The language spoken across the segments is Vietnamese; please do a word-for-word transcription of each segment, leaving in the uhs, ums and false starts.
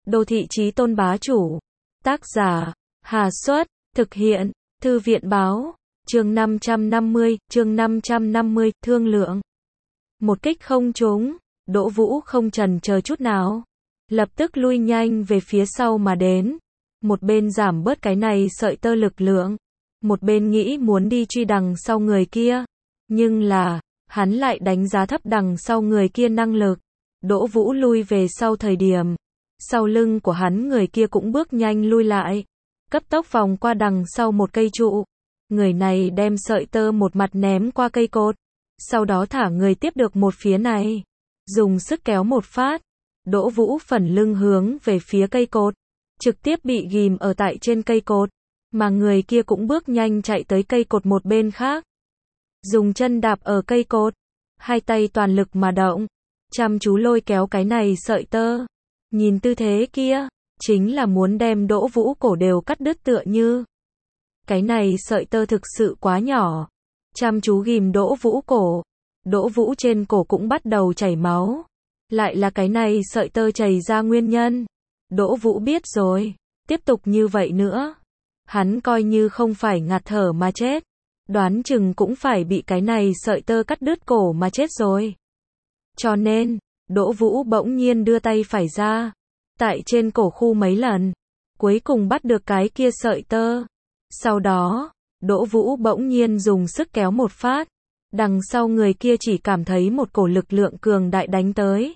Đô thị chí tôn bá chủ. Tác giả, Hà Xuất, thực hiện, Thư viện báo, chương năm trăm năm mươi, chương năm trăm năm mươi, thương lượng. Một kích không trúng, Đỗ Vũ không chần chờ chút nào. Lập tức lui nhanh về phía sau mà đến. Một bên giảm bớt cái này sợi tơ lực lượng. Một bên nghĩ muốn đi truy đằng sau người kia. Nhưng là, hắn lại đánh giá thấp đằng sau người kia năng lực. Đỗ Vũ lui về sau thời điểm. Sau lưng của hắn người kia cũng bước nhanh lui lại. Cấp tốc vòng qua đằng sau một cây trụ. Người này đem sợi tơ một mặt ném qua cây cột. Sau đó thả người tiếp được một phía này. Dùng sức kéo một phát. Đỗ Vũ phần lưng hướng về phía cây cột. Trực tiếp bị ghim ở tại trên cây cột. Mà người kia cũng bước nhanh chạy tới cây cột một bên khác. Dùng chân đạp ở cây cột. Hai tay toàn lực mà động. Chăm chú lôi kéo cái này sợi tơ. Nhìn tư thế kia. Chính là muốn đem Đỗ Vũ cổ đều cắt đứt tựa như. Cái này sợi tơ thực sự quá nhỏ. Chăm chú ghim Đỗ Vũ cổ. Đỗ Vũ trên cổ cũng bắt đầu chảy máu. Lại là cái này sợi tơ chảy ra nguyên nhân. Đỗ Vũ biết rồi. Tiếp tục như vậy nữa. Hắn coi như không phải ngạt thở mà chết. Đoán chừng cũng phải bị cái này sợi tơ cắt đứt cổ mà chết rồi. Cho nên, Đỗ Vũ bỗng nhiên đưa tay phải ra. Tại trên cổ khu mấy lần. Cuối cùng bắt được cái kia sợi tơ. Sau đó, Đỗ Vũ bỗng nhiên dùng sức kéo một phát. Đằng sau người kia chỉ cảm thấy một cổ lực lượng cường đại đánh tới.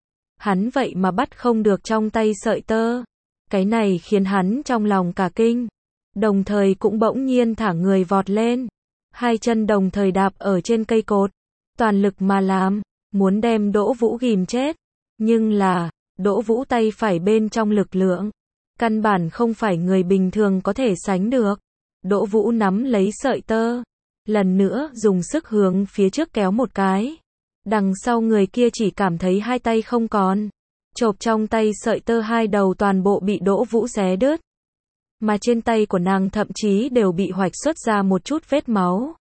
Hắn vậy mà bắt không được trong tay sợi tơ. Cái này khiến hắn trong lòng cả kinh. Đồng thời cũng bỗng nhiên thả người vọt lên. Hai chân đồng thời đạp ở trên cây cột. Toàn lực mà làm. Muốn đem Đỗ Vũ ghim chết. Nhưng là, Đỗ Vũ tay phải bên trong lực lượng. Căn bản không phải người bình thường có thể sánh được. Đỗ Vũ nắm lấy sợi tơ. Lần nữa dùng sức hướng phía trước kéo một cái. Đằng sau người kia chỉ cảm thấy hai tay không còn. Chộp trong tay sợi tơ hai đầu toàn bộ bị Đỗ Vũ xé đứt. Mà trên tay của nàng thậm chí đều bị hoạch xuất ra một chút vết máu.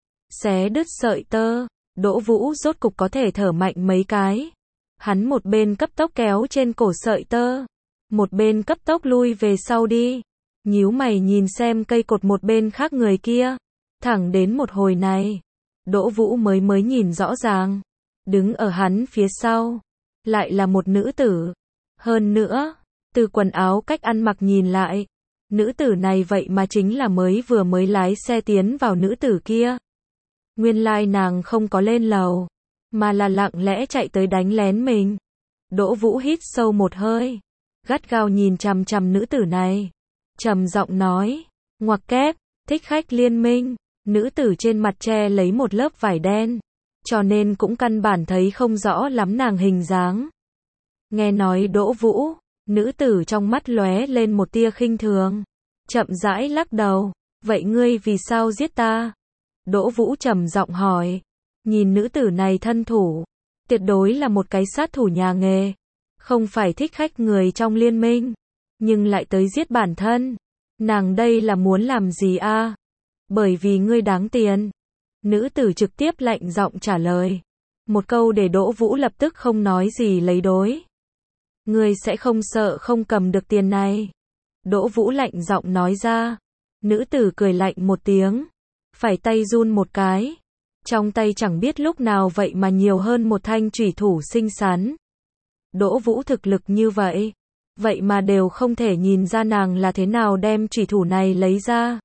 Xé đứt sợi tơ. Đỗ Vũ rốt cục có thể thở mạnh mấy cái. Hắn một bên cấp tốc kéo trên cổ sợi tơ. Một bên cấp tốc lui về sau đi. Nhíu mày nhìn xem cây cột một bên khác người kia. Thẳng đến một hồi này. Đỗ Vũ mới mới nhìn rõ ràng. Đứng ở hắn phía sau. Lại là một nữ tử. Hơn nữa. Từ quần áo cách ăn mặc nhìn lại. Nữ tử này vậy mà chính là mới vừa mới lái xe tiến vào nữ tử kia. Nguyên lai nàng không có lên lầu. Mà là lặng lẽ chạy tới đánh lén mình. Đỗ Vũ hít sâu một hơi. Gắt gao nhìn chằm chằm nữ tử này. Trầm giọng nói. Ngoặc kép, thích khách liên minh. Nữ tử trên mặt che lấy một lớp vải đen. Cho nên cũng căn bản thấy không rõ lắm nàng hình dáng. Nghe nói Đỗ Vũ. Nữ tử trong mắt lóe lên một tia khinh thường. Chậm rãi lắc đầu. Vậy ngươi vì sao giết ta? Đỗ Vũ trầm giọng hỏi. Nhìn nữ tử này thân thủ. Tuyệt đối là một cái sát thủ nhà nghề. Không phải thích khách người trong liên minh. Nhưng lại tới giết bản thân. Nàng đây là muốn làm gì a? À? Bởi vì ngươi đáng tiền. Nữ tử trực tiếp lạnh giọng trả lời. Một câu để Đỗ Vũ lập tức không nói gì lấy đối. Ngươi sẽ không sợ không cầm được tiền này. Đỗ Vũ lạnh giọng nói ra. Nữ tử cười lạnh một tiếng. Phải tay run một cái. Trong tay chẳng biết lúc nào vậy mà nhiều hơn một thanh chủy thủ xinh xắn. Đỗ Vũ thực lực như vậy. Vậy mà đều không thể nhìn ra nàng là thế nào đem chủy thủ này lấy ra.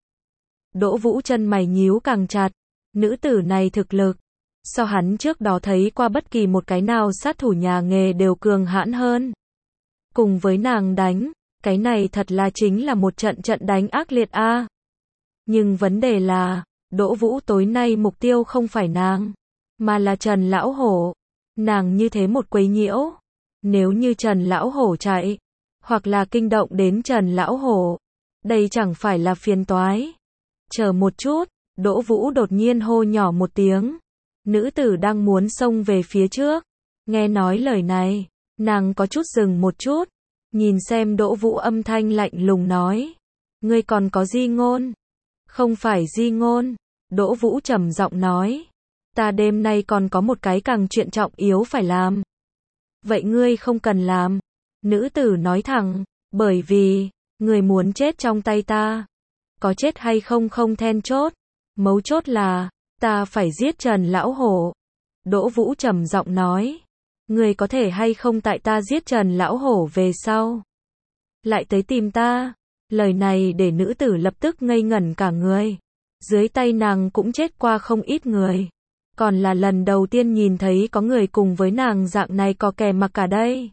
Đỗ Vũ chân mày nhíu càng chặt. Nữ tử này thực lực. So hắn trước đó thấy qua bất kỳ một cái nào sát thủ nhà nghề đều cường hãn hơn. Cùng với nàng đánh. Cái này thật là chính là một trận trận đánh ác liệt a. À. Nhưng vấn đề là. Đỗ Vũ tối nay mục tiêu không phải nàng. Mà là Trần Lão Hổ. Nàng như thế một quấy nhiễu. Nếu như Trần Lão Hổ chạy. Hoặc là kinh động đến Trần Lão Hổ. Đây chẳng phải là phiền toái. Chờ một chút. Đỗ Vũ đột nhiên hô nhỏ một tiếng. Nữ tử đang muốn xông về phía trước. Nghe nói lời này. Nàng có chút dừng một chút. Nhìn xem Đỗ Vũ âm thanh lạnh lùng nói. Ngươi còn có di ngôn? Không phải di ngôn. Đỗ Vũ trầm giọng nói. Ta đêm nay còn có một cái càng chuyện trọng yếu phải làm. Vậy ngươi không cần làm. Nữ tử nói thẳng, bởi vì, người muốn chết trong tay ta. Có chết hay không không then chốt. Mấu chốt là, ta phải giết Trần Lão Hổ. Đỗ Vũ trầm giọng nói, người có thể hay không tại ta giết Trần Lão Hổ về sau lại tới tìm ta. Lời này để nữ tử lập tức ngây ngẩn cả người. Dưới tay nàng cũng chết qua không ít người. Còn là lần đầu tiên nhìn thấy có người cùng với nàng dạng này có kè mặc cả đây.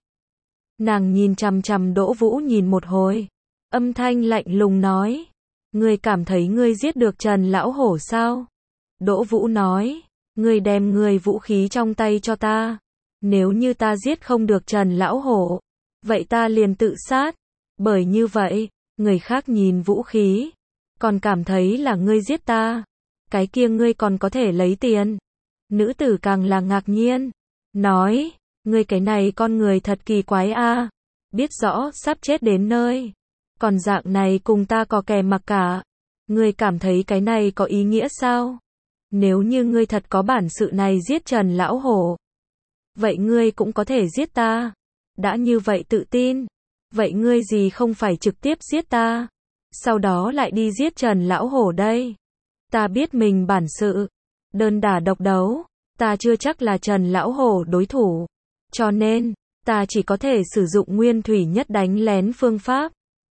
Nàng nhìn chằm chằm Đỗ Vũ nhìn một hồi. Âm thanh lạnh lùng nói, ngươi cảm thấy ngươi giết được Trần Lão Hổ sao? Đỗ Vũ nói, ngươi đem ngươi vũ khí trong tay cho ta. Nếu như ta giết không được Trần Lão Hổ, vậy ta liền tự sát. Bởi như vậy, người khác nhìn vũ khí, còn cảm thấy là ngươi giết ta. Cái kia ngươi còn có thể lấy tiền. Nữ tử càng là ngạc nhiên. Nói, ngươi cái này con người thật kỳ quái a. Biết rõ sắp chết đến nơi. Còn dạng này cùng ta có kè mặc cả. Ngươi cảm thấy cái này có ý nghĩa sao? Nếu như ngươi thật có bản sự này giết Trần Lão Hổ, vậy ngươi cũng có thể giết ta. Đã như vậy tự tin, vậy ngươi gì không phải trực tiếp giết ta, sau đó lại đi giết Trần Lão Hổ đây. Ta biết mình bản sự, đơn đả độc đấu, ta chưa chắc là Trần Lão Hổ đối thủ. Cho nên, ta chỉ có thể sử dụng nguyên thủy nhất đánh lén phương pháp.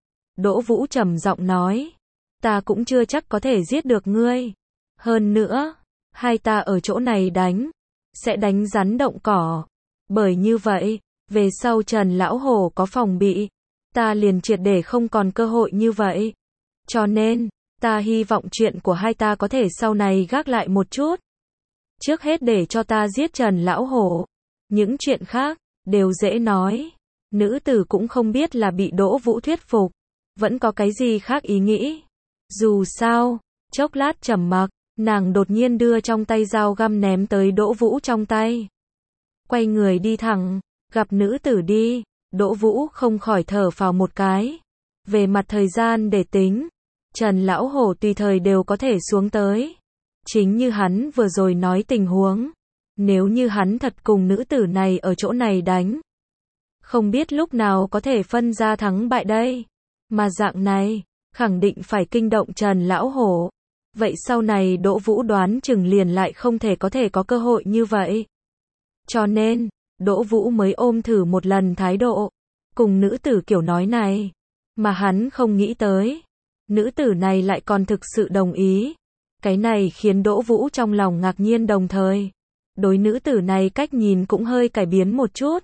Đỗ Vũ trầm giọng nói, ta cũng chưa chắc có thể giết được ngươi. Hơn nữa, hai ta ở chỗ này đánh, sẽ đánh rắn động cỏ. Bởi như vậy, về sau Trần Lão Hổ có phòng bị, ta liền triệt để không còn cơ hội như vậy. Cho nên, ta hy vọng chuyện của hai ta có thể sau này gác lại một chút. Trước hết để cho ta giết Trần Lão Hổ. Những chuyện khác, đều dễ nói. Nữ tử cũng không biết là bị Đỗ Vũ thuyết phục, vẫn có cái gì khác ý nghĩ. Dù sao, chốc lát trầm mặc, nàng đột nhiên đưa trong tay dao găm ném tới Đỗ Vũ trong tay. Quay người đi thẳng, gặp nữ tử đi, Đỗ Vũ không khỏi thở phào một cái. Về mặt thời gian để tính, Trần Lão Hổ tùy thời đều có thể xuống tới. Chính như hắn vừa rồi nói tình huống, nếu như hắn thật cùng nữ tử này ở chỗ này đánh, không biết lúc nào có thể phân ra thắng bại đây. Mà dạng này, khẳng định phải kinh động Trần Lão Hổ. Vậy sau này Đỗ Vũ đoán chừng liền lại không thể có thể có cơ hội như vậy. Cho nên, Đỗ Vũ mới ôm thử một lần thái độ, cùng nữ tử kiểu nói này. Mà hắn không nghĩ tới, nữ tử này lại còn thực sự đồng ý. Cái này khiến Đỗ Vũ trong lòng ngạc nhiên đồng thời. Đối nữ tử này cách nhìn cũng hơi cải biến một chút.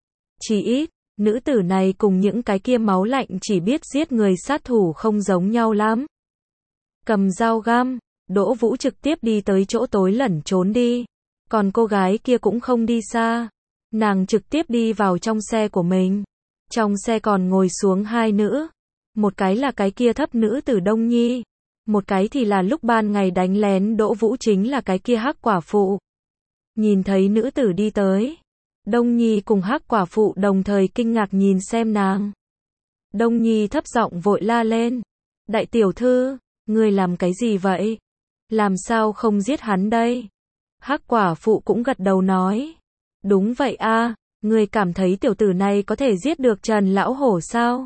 Chỉ ít, nữ tử này cùng những cái kia máu lạnh chỉ biết giết người sát thủ không giống nhau lắm. Cầm dao găm, Đỗ Vũ trực tiếp đi tới chỗ tối lẩn trốn đi. Còn cô gái kia cũng không đi xa. Nàng trực tiếp đi vào trong xe của mình. Trong xe còn ngồi xuống hai nữ. Một cái là cái kia thấp nữ tử Đông Nhi. Một cái thì là lúc ban ngày đánh lén Đỗ Vũ chính là cái kia hắc quả phụ. Nhìn thấy nữ tử đi tới, Đông Nhi cùng hắc quả phụ đồng thời kinh ngạc nhìn xem nàng. Đông Nhi thấp giọng vội la lên. Đại tiểu thư, ngươi làm cái gì vậy? Làm sao không giết hắn đây? Hắc quả phụ cũng gật đầu nói. Đúng vậy a, ngươi cảm thấy tiểu tử này có thể giết được Trần Lão Hổ sao?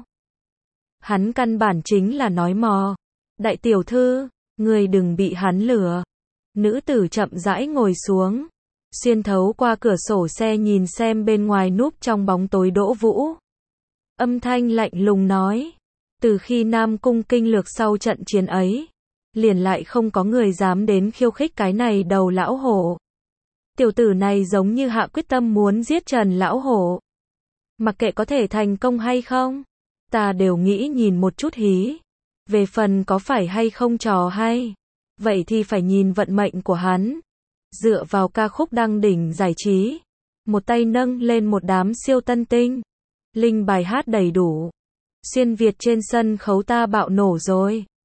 Hắn căn bản chính là nói mò. Đại tiểu thư, ngươi đừng bị hắn lừa. Nữ tử chậm rãi ngồi xuống, xuyên thấu qua cửa sổ xe nhìn xem bên ngoài núp trong bóng tối Đỗ Vũ. Âm thanh lạnh lùng nói, từ khi Nam Cung kinh lược sau trận chiến ấy, liền lại không có người dám đến khiêu khích cái này đầu lão hổ. Tiểu tử này giống như hạ quyết tâm muốn giết Trần Lão Hổ. Mặc kệ có thể thành công hay không, ta đều nghĩ nhìn một chút hí. Về phần có phải hay không trò hay, vậy thì phải nhìn vận mệnh của hắn. Dựa vào ca khúc đăng đỉnh giải trí, một tay nâng lên một đám siêu tân tinh, linh bài hát đầy đủ. Xuyên Việt trên sân khấu ta bạo nổ rồi.